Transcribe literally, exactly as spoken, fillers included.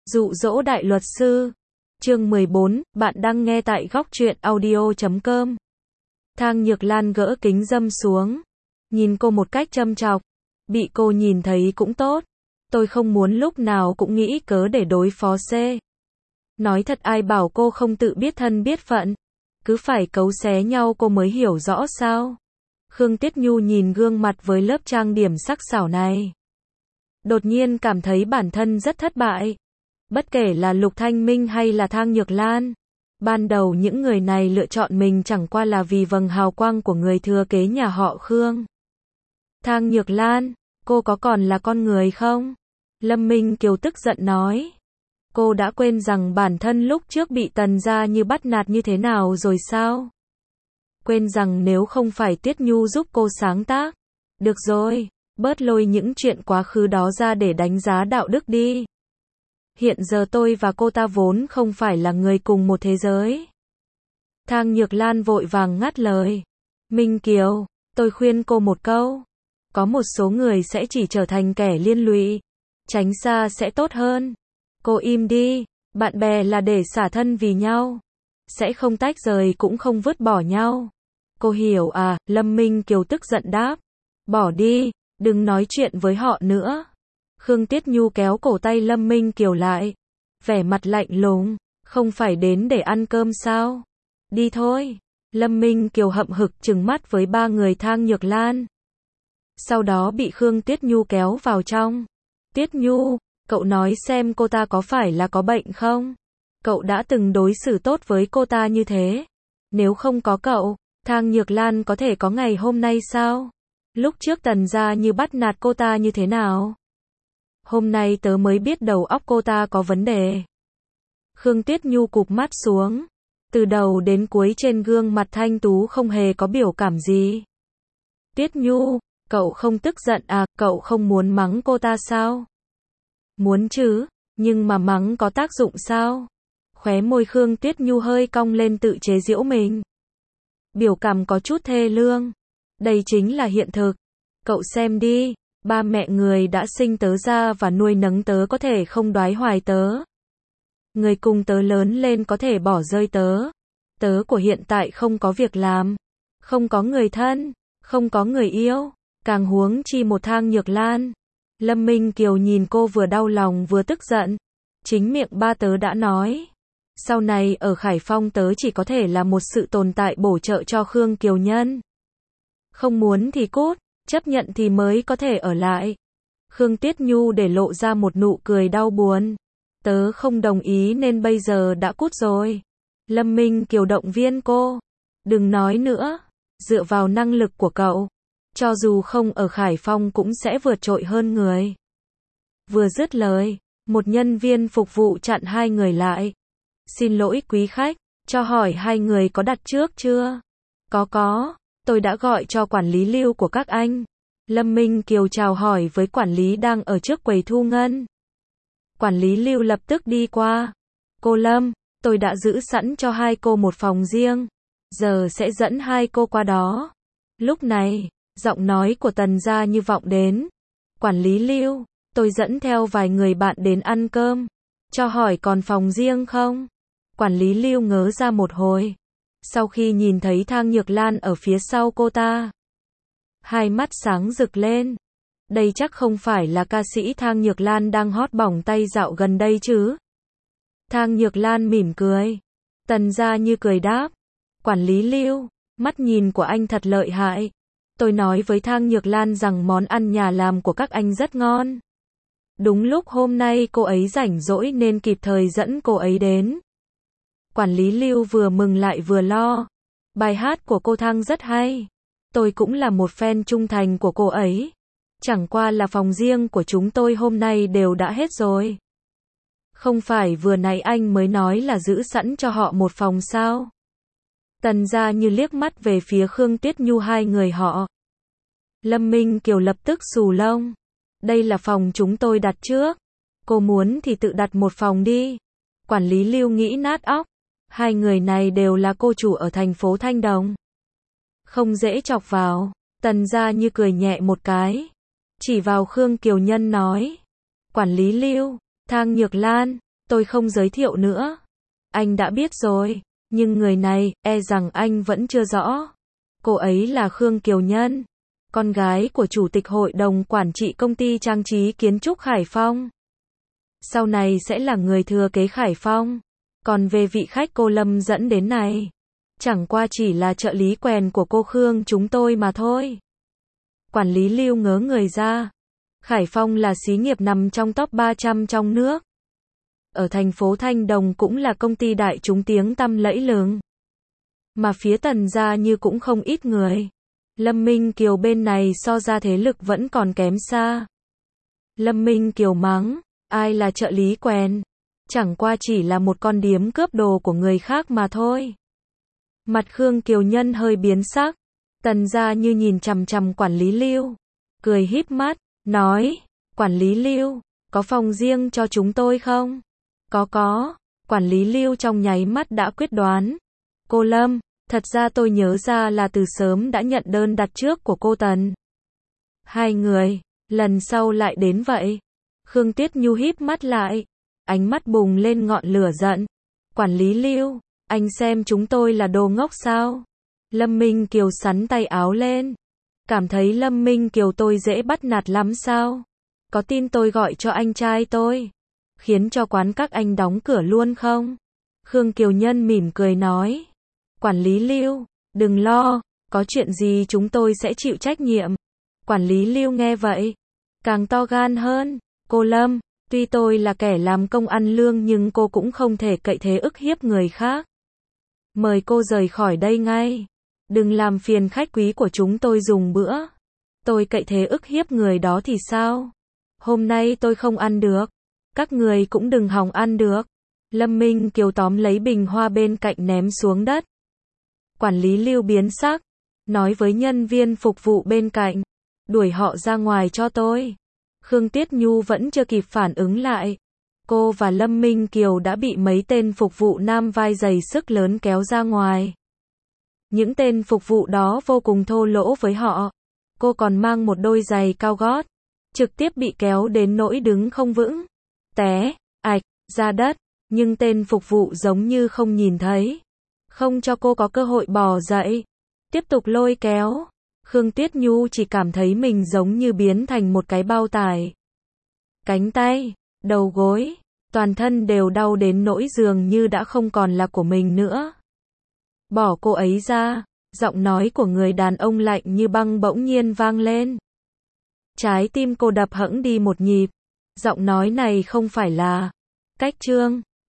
Dụ dỗ đại luật sư. Chương mười bốn, bạn đang nghe tại góc truyện audio chấm com. Thang Nhược Lan gỡ kính râm xuống, nhìn cô một cách châm chọc. Bị cô nhìn thấy cũng tốt. Tôi không muốn lúc nào cũng nghĩ cớ để đối phó C. Nói thật, ai bảo cô không tự biết thân biết phận, cứ phải cấu xé nhau cô mới hiểu rõ sao? Khương Tiết Nhu nhìn gương mặt với lớp trang điểm sắc sảo này, đột nhiên cảm thấy bản thân rất thất bại. Bất kể là Lục Thanh Minh hay là Thang Nhược Lan, ban đầu những người này lựa chọn mình chẳng qua là vì vầng hào quang của người thừa kế nhà họ Khương. Thang Nhược Lan, cô có còn là con người không? Lâm Minh Kiều tức giận nói. Cô đã quên rằng bản thân lúc trước bị Tần gia như bắt nạt như thế nào rồi sao? Quên rằng nếu không phải Tiết Nhu giúp cô sáng tác. Được rồi, bớt lôi những chuyện quá khứ đó ra để đánh giá đạo đức đi. Hiện giờ tôi và cô ta vốn không phải là người cùng một thế giới. Thang Nhược Lan vội vàng ngắt lời. Minh Kiều, tôi khuyên cô một câu. Có một số người sẽ chỉ trở thành kẻ liên lụy. Tránh xa sẽ tốt hơn. Cô im đi, bạn bè là để xả thân vì nhau. Sẽ không tách rời cũng không vứt bỏ nhau. Cô hiểu à? Lâm Minh Kiều tức giận đáp. Bỏ đi, đừng nói chuyện với họ nữa. Khương Tiết Nhu kéo cổ tay Lâm Minh Kiều lại, vẻ mặt lạnh lùng. Không phải đến để ăn cơm sao? Đi thôi. Lâm Minh Kiều hậm hực trừng mắt với ba người Thang Nhược Lan. Sau đó bị Khương Tiết Nhu kéo vào trong. Tiết Nhu, cậu nói xem cô ta có phải là có bệnh không? Cậu đã từng đối xử tốt với cô ta như thế. Nếu không có cậu, Thang Nhược Lan có thể có ngày hôm nay sao? Lúc trước Tần gia như bắt nạt cô ta như thế nào? Hôm nay tớ mới biết đầu óc cô ta có vấn đề. Khương Tiết Nhu cụp mắt xuống. Từ đầu đến cuối trên gương mặt thanh tú không hề có biểu cảm gì. Tiết Nhu, cậu không tức giận à? Cậu không muốn mắng cô ta sao? Muốn chứ, nhưng mà mắng có tác dụng sao? Khóe môi Khương Tiết Nhu hơi cong lên tự chế giễu mình. Biểu cảm có chút thê lương. Đây chính là hiện thực. Cậu xem đi, ba mẹ người đã sinh tớ ra và nuôi nấng tớ có thể không đoái hoài tớ. Người cùng tớ lớn lên có thể bỏ rơi tớ. Tớ của hiện tại không có việc làm, không có người thân, không có người yêu, càng huống chi một Thang Nhược Lan. Lâm Minh Kiều nhìn cô vừa đau lòng vừa tức giận. Chính miệng ba tớ đã nói. Sau này ở Khải Phong tớ chỉ có thể là một sự tồn tại bổ trợ cho Khương Kiều Nhân. Không muốn thì cút, chấp nhận thì mới có thể ở lại. Khương Tiết Nhu để lộ ra một nụ cười đau buồn. Tớ không đồng ý nên bây giờ đã cút rồi. Lâm Minh Kiều động viên cô. Đừng nói nữa, dựa vào năng lực của cậu, cho dù không ở Khải Phong cũng sẽ vượt trội hơn người. Vừa dứt lời, một nhân viên phục vụ chặn hai người lại. Xin lỗi quý khách, cho hỏi hai người có đặt trước chưa? Có có, tôi đã gọi cho quản lý Lưu của các anh. Lâm Minh Kiều chào hỏi với quản lý đang ở trước quầy thu ngân. Quản lý Lưu lập tức đi qua. Cô Lâm, tôi đã giữ sẵn cho hai cô một phòng riêng. Giờ sẽ dẫn hai cô qua đó. Lúc này, giọng nói của Tần gia như vọng đến. Quản lý Lưu, tôi dẫn theo vài người bạn đến ăn cơm. Cho hỏi còn phòng riêng không? Quản lý Lưu ngớ ra một hồi. Sau khi nhìn thấy Thang Nhược Lan ở phía sau cô ta, hai mắt sáng rực lên. Đây chắc không phải là ca sĩ Thang Nhược Lan đang hot bỏng tay dạo gần đây chứ? Thang Nhược Lan mỉm cười. Tần gia như cười đáp. Quản lý Lưu, mắt nhìn của anh thật lợi hại. Tôi nói với Thang Nhược Lan rằng món ăn nhà làm của các anh rất ngon. Đúng lúc hôm nay cô ấy rảnh rỗi nên kịp thời dẫn cô ấy đến. Quản lý Lưu vừa mừng lại vừa lo. Bài hát của cô Thang rất hay. Tôi cũng là một fan trung thành của cô ấy. Chẳng qua là phòng riêng của chúng tôi hôm nay đều đã hết rồi. Không phải vừa nãy anh mới nói là giữ sẵn cho họ một phòng sao? Tần gia như liếc mắt về phía Khương Tiết Nhu hai người họ. Lâm Minh Kiều lập tức xù lông. Đây là phòng chúng tôi đặt trước. Cô muốn thì tự đặt một phòng đi. Quản lý Lưu nghĩ nát óc. Hai người này đều là cô chủ ở thành phố Thanh Đồng. Không dễ chọc vào. Tần gia như cười nhẹ một cái. Chỉ vào Khương Kiều Nhân nói. Quản lý Lưu, Thang Nhược Lan, tôi không giới thiệu nữa. Anh đã biết rồi, nhưng người này, e rằng anh vẫn chưa rõ. Cô ấy là Khương Kiều Nhân, con gái của Chủ tịch Hội đồng Quản trị Công ty Trang trí Kiến trúc Khải Phong. Sau này sẽ là người thừa kế Khải Phong. Còn về vị khách cô Lâm dẫn đến này, chẳng qua chỉ là trợ lý quèn của cô Khương chúng tôi mà thôi. Quản lý Lưu ngớ người ra. Khải Phong là xí nghiệp nằm trong top ba trăm trong nước. Ở thành phố Thanh Đồng cũng là công ty đại chúng tiếng tăm lẫy lừng. Mà phía Tần gia như cũng không ít người. Lâm Minh Kiều bên này so ra thế lực vẫn còn kém xa. Lâm Minh Kiều mắng, ai là trợ lý quèn? Chẳng qua chỉ là một con điếm cướp đồ của người khác mà thôi. Mặt Khương Kiều Nhân hơi biến sắc. Tần gia như nhìn chằm chằm quản lý Lưu, cười híp mắt, nói, quản lý Lưu, có phòng riêng cho chúng tôi không? Có có, quản lý Lưu trong nháy mắt đã quyết đoán. Cô Lâm, thật ra tôi nhớ ra là từ sớm đã nhận đơn đặt trước của cô Tần. Hai người, lần sau lại đến vậy. Khương Tuyết Nhu híp mắt lại, ánh mắt bùng lên ngọn lửa giận. Quản lý Lưu, anh xem chúng tôi là đồ ngốc sao? Lâm Minh Kiều sắn tay áo lên. Cảm thấy Lâm Minh Kiều tôi dễ bắt nạt lắm sao? Có tin tôi gọi cho anh trai tôi, khiến cho quán các anh đóng cửa luôn không? Khương Kiều Nhân mỉm cười nói. Quản lý Lưu, đừng lo, có chuyện gì chúng tôi sẽ chịu trách nhiệm. Quản lý Lưu nghe vậy, càng to gan hơn. Cô Lâm, tuy tôi là kẻ làm công ăn lương nhưng cô cũng không thể cậy thế ức hiếp người khác. Mời cô rời khỏi đây ngay. Đừng làm phiền khách quý của chúng tôi dùng bữa. Tôi cậy thế ức hiếp người đó thì sao? Hôm nay tôi không ăn được. Các người cũng đừng hòng ăn được. Lâm Minh Kiều tóm lấy bình hoa bên cạnh ném xuống đất. Quản lý Lưu biến sắc, nói với nhân viên phục vụ bên cạnh, đuổi họ ra ngoài cho tôi. Khương Tuyết Nhu vẫn chưa kịp phản ứng lại. Cô và Lâm Minh Kiều đã bị mấy tên phục vụ nam vai dày sức lớn kéo ra ngoài. Những tên phục vụ đó vô cùng thô lỗ với họ. Cô còn mang một đôi giày cao gót, trực tiếp bị kéo đến nỗi đứng không vững, té ạch ra đất, nhưng tên phục vụ giống như không nhìn thấy, không cho cô có cơ hội bò dậy, tiếp tục lôi kéo. Khương Tuyết Nhu chỉ cảm thấy mình giống như biến thành một cái bao tải. Cánh tay, đầu gối, toàn thân đều đau đến nỗi dường như đã không còn là của mình nữa. Bỏ cô ấy ra, giọng nói của người đàn ông lạnh như băng bỗng nhiên vang lên. Trái tim cô đập hẫng đi một nhịp. Giọng nói này không phải là Cách Trương.